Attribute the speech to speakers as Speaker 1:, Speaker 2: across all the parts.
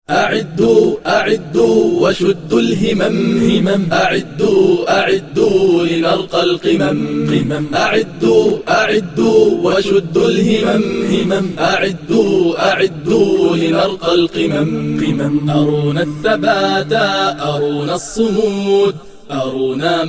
Speaker 1: أعدوا أعدوا وشدوا الهمم أعدوا أعدوا لنرقى القمم أعدوا أعدوا وشدوا الهمم أعدوا أعدوا لنرقى القمم أرونا الثبات أرونا الصمود أرونا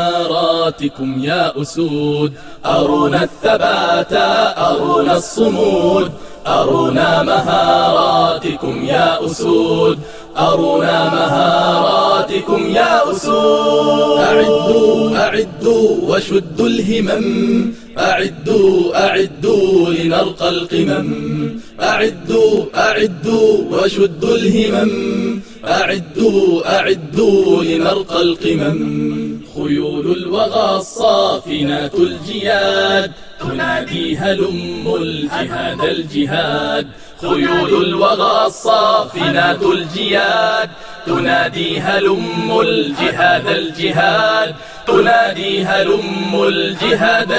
Speaker 1: مهاراتكم يا أسود أرونا الثبات أرونا الصمود أرونا مهاراتكم يا أسود أرونا مهاراتكم يا أسود أعدوا أعدوا وشدوا الهمم أعدوا أعدوا لنرقى القمم أعدوا أعدوا وشدوا الهمم أعدوا أعدوا لنرقى القمم خيول الوغى الصافنات الجياد تنادي هلم الجهاد الجهاد خيول الوغى الصافنات الجياد تنادي هلم الجهاد الجهاد تنادي هلم الجهاد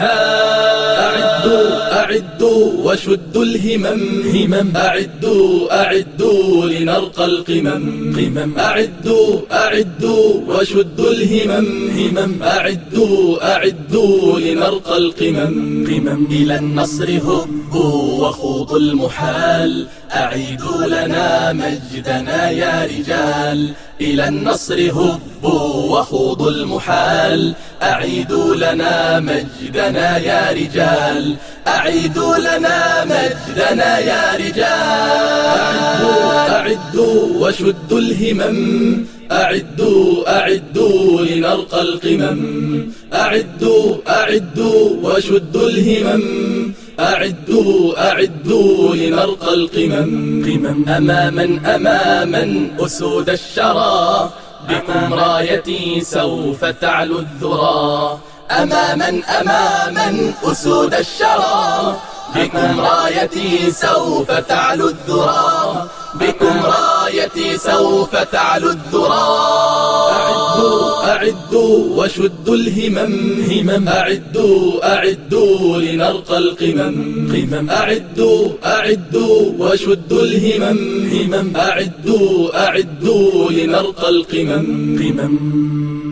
Speaker 1: الجهاد أعدوا أعدوا وشدوا الهمم أعدوا أعدوا لنرقى القمم أعدوا أعدوا وشدوا الهمم أعدوا أعدوا لنرقى القمم إلى النصر هبوا وخوضوا المحال أعيدوا لنا مجدنا يا رجال إلى النصر هبوا وخوضوا المحال أعيدوا لنا مجدنا يا رجال أعيدوا لنا مجدنا يا رجال أعدوا أعدوا وشدوا الهمم أعدوا أعدوا لنرقى القمم أعدوا أعدوا وشدوا الهمم أعدوا أعدوا لنرقى القمم أماما أماما أسود الشرى بكم رايتي سوف تعلو الذرى أماما أماما أسود الشرى بكم رايتي سوف تعلو الذرى بكم رايتي سوف تعلو الذرى أعدوا أعدوا وشدوا الهمم أعدوا أعدوا لنرقى القمم أعدوا أعدوا وشدوا الهمم أعدوا أعدوا لنرقى القمم